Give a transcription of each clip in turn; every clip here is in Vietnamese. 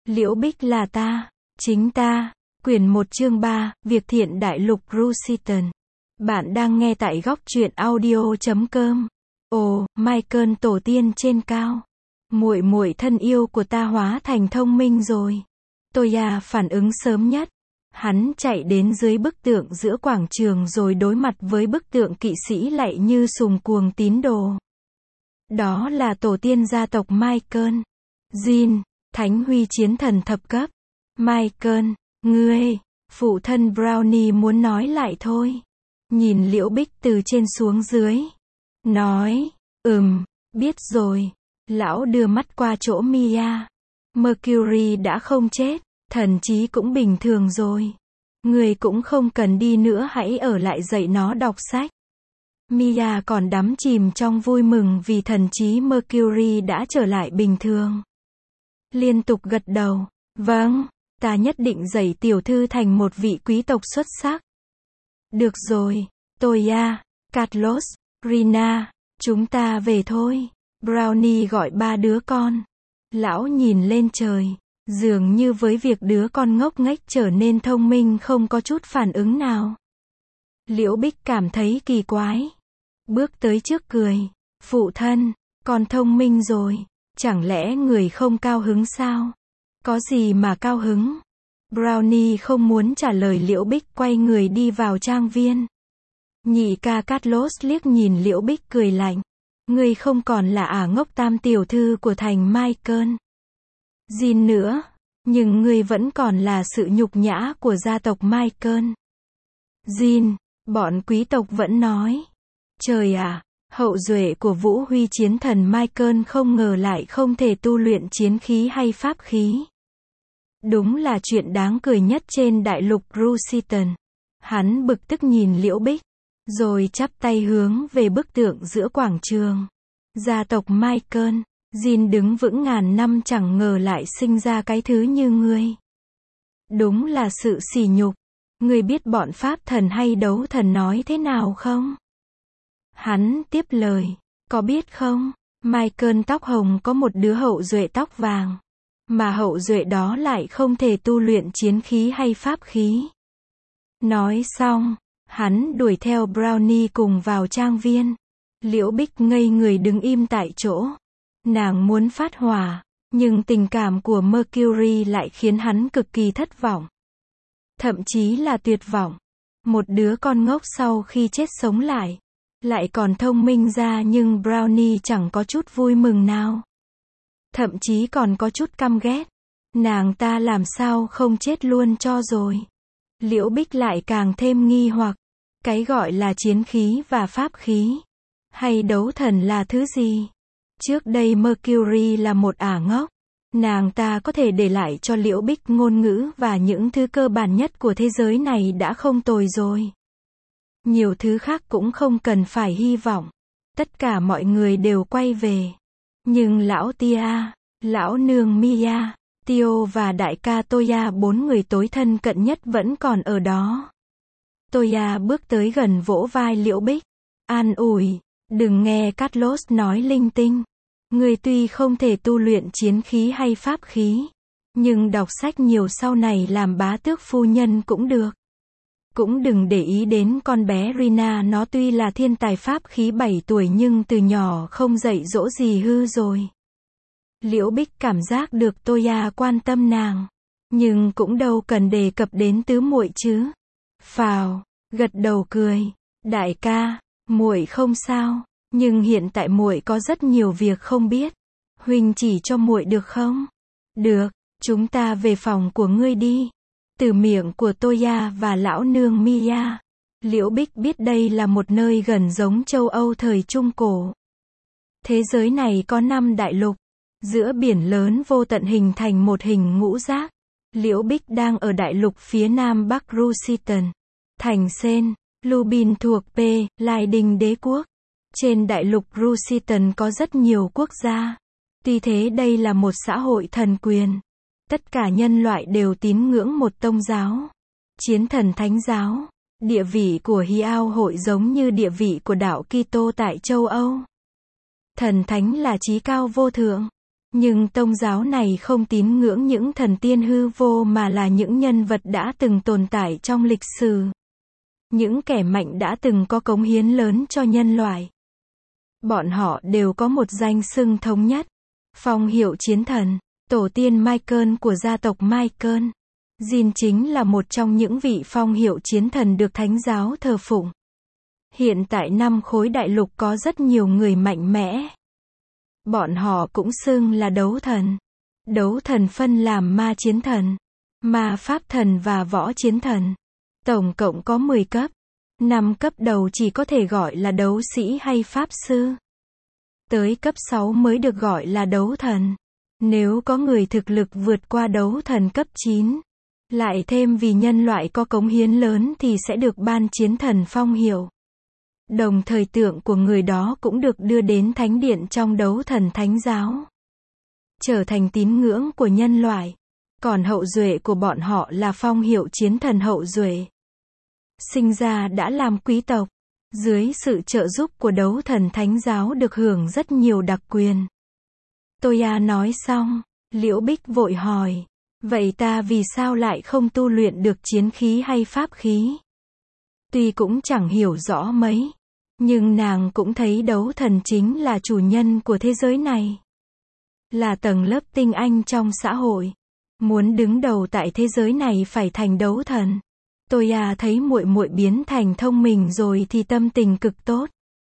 Liễu Bích là ta, chính ta. Quyển 1 chương 3, Việc thiện đại lục Rusiton. Bạn đang nghe tại góc truyện audio.com. Ồ, Michael tổ tiên trên cao. Muội muội thân yêu của ta hóa thành thông minh rồi. Toya phản ứng sớm nhất. Hắn chạy đến dưới bức tượng giữa quảng trường rồi đối mặt với bức tượng kỵ sĩ lạy như sùng cuồng tín đồ. Đó là tổ tiên gia tộc Michael. Jin, Thánh Huy chiến thần thập cấp. Michael, ngươi, phụ thân Brownie muốn nói lại thôi. Nhìn Liễu Bích từ trên xuống dưới. Nói, biết rồi. Lão đưa mắt qua chỗ Mia. Mercury đã không chết, thần trí cũng bình thường rồi. Người cũng không cần đi nữa, hãy ở lại dạy nó đọc sách. Mia còn đắm chìm trong vui mừng vì thần trí Mercury đã trở lại bình thường. Liên tục gật đầu, vâng, ta nhất định dạy tiểu thư thành một vị quý tộc xuất sắc. Được rồi, Toya, Carlos, Rina, chúng ta về thôi. Brownie gọi ba đứa con. Lão nhìn lên trời, dường như với việc đứa con ngốc nghếch trở nên thông minh không có chút phản ứng nào. Liễu Bích cảm thấy kỳ quái. Bước tới trước cười. Phụ thân, con thông minh rồi. Chẳng lẽ người không cao hứng sao? Có gì mà cao hứng? Brownie không muốn trả lời Liễu Bích, quay người đi vào trang viên. Nhị ca Carlos liếc nhìn Liễu Bích cười lạnh. Ngươi không còn là ả ngốc tam tiểu thư của thành Michael Jin nữa, nhưng ngươi vẫn còn là sự nhục nhã của gia tộc Michael Jin. Bọn quý tộc vẫn nói. Trời ạ, hậu duệ của Vũ Huy chiến thần Michael không ngờ lại không thể tu luyện chiến khí hay pháp khí. Đúng là chuyện đáng cười nhất trên đại lục Rusiton. Hắn bực tức nhìn Liễu Bích, rồi chắp tay hướng về bức tượng giữa quảng trường. Gia tộc Michael Jin đứng vững ngàn năm chẳng ngờ lại sinh ra cái thứ như ngươi. Đúng là sự sỉ nhục. Ngươi biết bọn pháp thần hay đấu thần nói thế nào không? Hắn tiếp lời. Có biết không? Michael tóc hồng có một đứa hậu duệ tóc vàng. Mà hậu duệ đó lại không thể tu luyện chiến khí hay pháp khí. Nói xong, hắn đuổi theo Brownie cùng vào trang viên. Liễu Bích ngây người đứng im tại chỗ. Nàng muốn phát hỏa, nhưng tình cảm của Mercury lại khiến hắn cực kỳ thất vọng. Thậm chí là tuyệt vọng. Một đứa con ngốc sau khi chết sống lại còn thông minh ra, nhưng Brownie chẳng có chút vui mừng nào. Thậm chí còn có chút căm ghét. Nàng ta làm sao không chết luôn cho rồi. Liễu Bích lại càng thêm nghi hoặc. Cái gọi là chiến khí và pháp khí hay đấu thần là thứ gì? Trước đây Mercury là một ả ngốc. Nàng ta có thể để lại cho Liễu Bích ngôn ngữ và những thứ cơ bản nhất của thế giới này đã không tồi rồi. Nhiều thứ khác cũng không cần phải hy vọng. Tất cả mọi người đều quay về. Nhưng lão Tia, lão nương Mia, Tio và đại ca Toya, bốn người tối thân cận nhất vẫn còn ở đó. Toya bước tới gần vỗ vai Liễu Bích. An ủi, đừng nghe Carlos nói linh tinh. Người tuy không thể tu luyện chiến khí hay pháp khí, nhưng đọc sách nhiều sau này làm bá tước phu nhân cũng được. Cũng đừng để ý đến con bé Rina, nó tuy là thiên tài pháp khí 7 tuổi nhưng từ nhỏ không dạy dỗ gì hư rồi. Liễu Bích cảm giác được Toya quan tâm nàng, nhưng cũng đâu cần đề cập đến tứ muội chứ. Phào, gật đầu cười. Đại ca, muội không sao, nhưng hiện tại muội có rất nhiều việc không biết. Huynh chỉ cho muội được không? Được, chúng ta về phòng của ngươi đi. Từ miệng của Toya và lão nương Mia, Liễu Bích biết đây là một nơi gần giống châu Âu thời Trung Cổ. Thế giới này có 5 đại lục. Giữa biển lớn vô tận hình thành một hình ngũ giác. Liễu Bích đang ở đại lục phía nam bắc Rusiton. Thành Sen, Lubin thuộc P, Lai Đình đế quốc. Trên đại lục Rusiton có rất nhiều quốc gia. Tuy thế đây là một xã hội thần quyền. Tất cả nhân loại đều tín ngưỡng một tông giáo. Chiến thần thánh giáo. Địa vị của Hiao hội giống như địa vị của đạo Kitô tại châu Âu. Thần thánh là chí cao vô thượng. Nhưng tông giáo này không tín ngưỡng những thần tiên hư vô mà là những nhân vật đã từng tồn tại trong lịch sử. Những kẻ mạnh đã từng có cống hiến lớn cho nhân loại. Bọn họ đều có một danh xưng thống nhất. Phong hiệu chiến thần, tổ tiên Michael của gia tộc Michael. Jin chính là một trong những vị phong hiệu chiến thần được Thánh giáo thờ phụng. Hiện tại năm khối đại lục có rất nhiều người mạnh mẽ. Bọn họ cũng xưng là đấu thần. Đấu thần phân làm ma chiến thần, ma pháp thần và võ chiến thần. Tổng cộng có 10 cấp. 5 cấp đầu chỉ có thể gọi là đấu sĩ hay pháp sư. Tới cấp 6 mới được gọi là đấu thần. Nếu có người thực lực vượt qua đấu thần cấp 9, lại thêm vì nhân loại có cống hiến lớn thì sẽ được ban chiến thần phong hiệu. Đồng thời tượng của người đó cũng được đưa đến thánh điện trong đấu thần thánh giáo, trở thành tín ngưỡng của nhân loại. Còn hậu duệ của bọn họ là phong hiệu chiến thần hậu duệ. Sinh ra đã làm quý tộc, dưới sự trợ giúp của đấu thần thánh giáo được hưởng rất nhiều đặc quyền. Toya nói xong, Liễu Bích vội hỏi, vậy ta vì sao lại không tu luyện được chiến khí hay pháp khí? Tuy cũng chẳng hiểu rõ mấy, nhưng nàng cũng thấy đấu thần chính là chủ nhân của thế giới này. Là tầng lớp tinh anh trong xã hội. Muốn đứng đầu tại thế giới này phải thành đấu thần. Toya thấy muội muội biến thành thông minh rồi thì tâm tình cực tốt.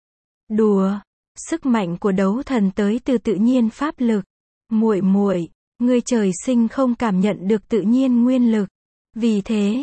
Đùa, sức mạnh của đấu thần tới từ tự nhiên pháp lực. Muội muội, ngươi trời sinh không cảm nhận được tự nhiên nguyên lực. Vì thế,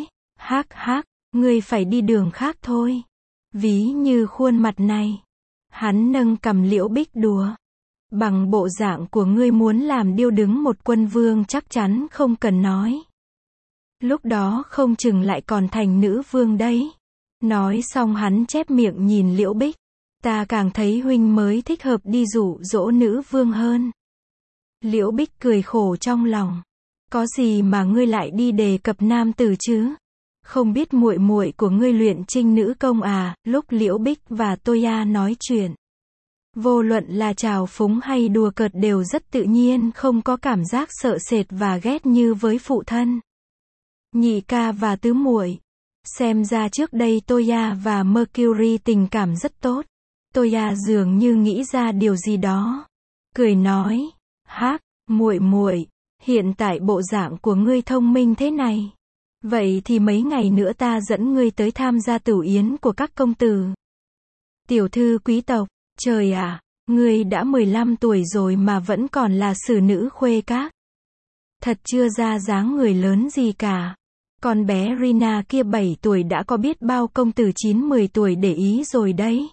ngươi phải đi đường khác thôi. Ví như khuôn mặt này. Hắn nâng cằm Liễu Bích đùa. Bằng bộ dạng của ngươi muốn làm điêu đứng một quân vương chắc chắn không cần nói. Lúc đó không chừng lại còn thành nữ vương đấy. Nói xong hắn chép miệng nhìn Liễu Bích. Ta càng thấy huynh mới thích hợp đi dụ dỗ nữ vương hơn. Liễu Bích cười khổ trong lòng. Có gì mà ngươi lại đi đề cập nam tử chứ? Không biết muội muội của ngươi luyện trinh nữ công à? Lúc Liễu Bích và Toya nói chuyện, vô luận là trào phúng hay đùa cợt đều rất tự nhiên, không có cảm giác sợ sệt và ghét như với phụ thân, nhị ca và tứ muội. Xem ra trước đây Toya và Mercury tình cảm rất tốt. Toya dường như nghĩ ra điều gì đó, cười nói, muội muội, hiện tại bộ dạng của ngươi thông minh thế này. Vậy thì mấy ngày nữa ta dẫn ngươi tới tham gia tửu yến của các công tử. Tiểu thư quý tộc, trời ạ, ngươi đã 15 tuổi rồi mà vẫn còn là xử nữ khuê các. Thật chưa ra dáng người lớn gì cả. Con bé Rina kia 7 tuổi đã có biết bao công tử 9-10 tuổi để ý rồi đấy.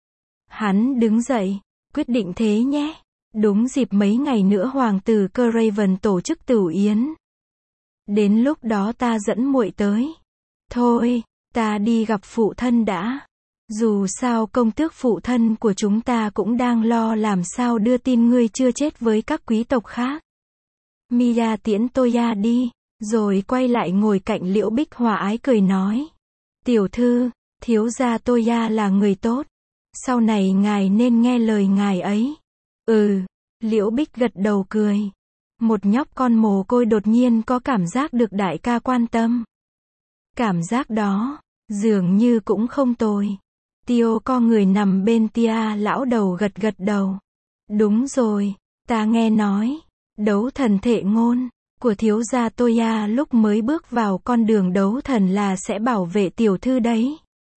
Hắn đứng dậy, quyết định thế nhé. Đúng dịp mấy ngày nữa hoàng tử Craven tổ chức tửu yến. Đến lúc đó ta dẫn muội tới. Thôi, ta đi gặp phụ thân đã. Dù sao công tước phụ thân của chúng ta cũng đang lo làm sao đưa tin ngươi chưa chết với các quý tộc khác. Mia tiễn Toya đi, rồi quay lại ngồi cạnh Liễu Bích hòa ái cười nói. Tiểu thư, thiếu gia Toya là người tốt. Sau này ngài nên nghe lời ngài ấy. Liễu Bích gật đầu cười. Một nhóc con mồ côi đột nhiên có cảm giác được đại ca quan tâm. Cảm giác đó, dường như cũng không tồi. Tio co người nằm bên Tia lão đầu gật gật đầu. Đúng rồi, ta nghe nói, đấu thần thệ ngôn của thiếu gia Toya lúc mới bước vào con đường đấu thần là sẽ bảo vệ tiểu thư đấy.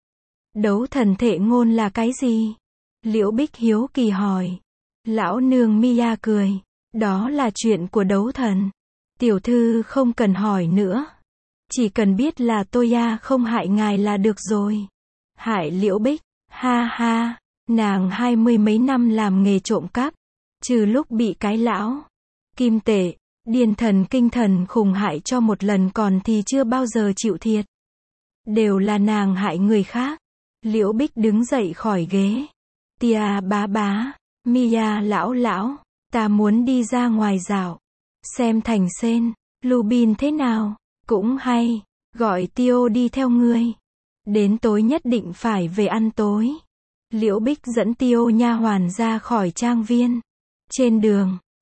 Đấu thần thệ ngôn là cái gì? Liễu Bích hiếu kỳ hỏi. Lão nương Mia cười. Đó là chuyện của đấu thần. Tiểu thư không cần hỏi nữa. Chỉ cần biết là Toya không hại ngài là được rồi. Hại Liễu Bích, nàng 20 mấy năm làm nghề trộm cắp. Trừ lúc bị cái lão kim tệ, điên thần kinh thần khùng hại cho một lần còn thì chưa bao giờ chịu thiệt. Đều là nàng hại người khác. Liễu Bích đứng dậy khỏi ghế. Tia bá, Mia lão, ta muốn đi ra ngoài dạo. Xem thành sen, Lubin thế nào, cũng hay, gọi Tio đi theo ngươi. Đến tối nhất định phải về ăn tối. Liễu Bích dẫn Tio nha hoàn ra khỏi trang viên. Trên đường,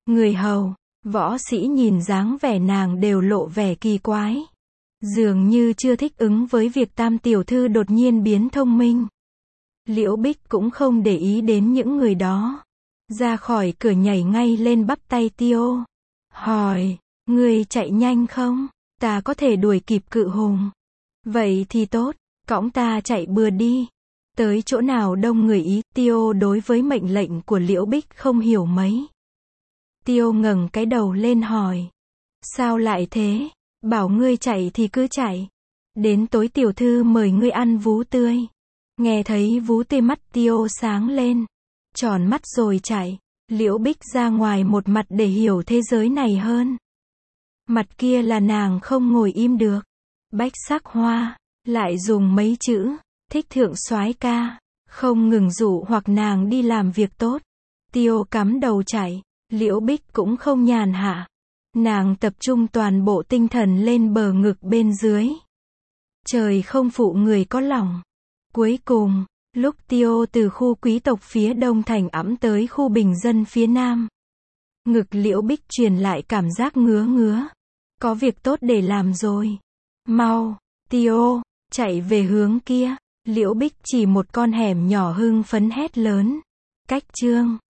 Người hầu, võ sĩ nhìn dáng vẻ nàng đều lộ vẻ kỳ quái. Dường như chưa thích ứng với việc Tam tiểu thư đột nhiên biến thông minh. Liễu Bích cũng không để ý đến những người đó. Ra khỏi cửa nhảy ngay lên bắp tay Tiêu. Hỏi, người chạy nhanh không? Ta có thể đuổi kịp cự hùng. Vậy thì tốt, cõng ta chạy bừa đi. Tới chỗ nào đông người ý, Tiêu đối với mệnh lệnh của Liễu Bích không hiểu mấy. Tiêu ngẩng cái đầu lên hỏi. Sao lại thế? Bảo ngươi chạy thì cứ chạy. Đến tối tiểu thư mời ngươi ăn vú tươi. Nghe thấy vú tươi mắt Tiêu sáng lên. Tròn mắt rồi chạy. Liễu Bích ra ngoài một mặt để hiểu thế giới này hơn. Mặt kia là nàng không ngồi im được. Bách Sắc Hoa, lại dùng mấy chữ, thích thượng soái ca, không ngừng dụ hoặc nàng đi làm việc tốt. Tiêu cắm đầu chạy, Liễu Bích cũng không nhàn hạ. Nàng tập trung toàn bộ tinh thần lên bờ ngực bên dưới. Trời không phụ người có lòng. Cuối cùng, lúc Tiêu từ khu quý tộc phía đông thành ẵm tới khu bình dân phía nam, ngực Liễu Bích truyền lại cảm giác ngứa ngứa. Có việc tốt để làm rồi. Mau, Tiêu, chạy về hướng kia. Liễu Bích chỉ một con hẻm nhỏ hưng phấn hét lớn. Cách chương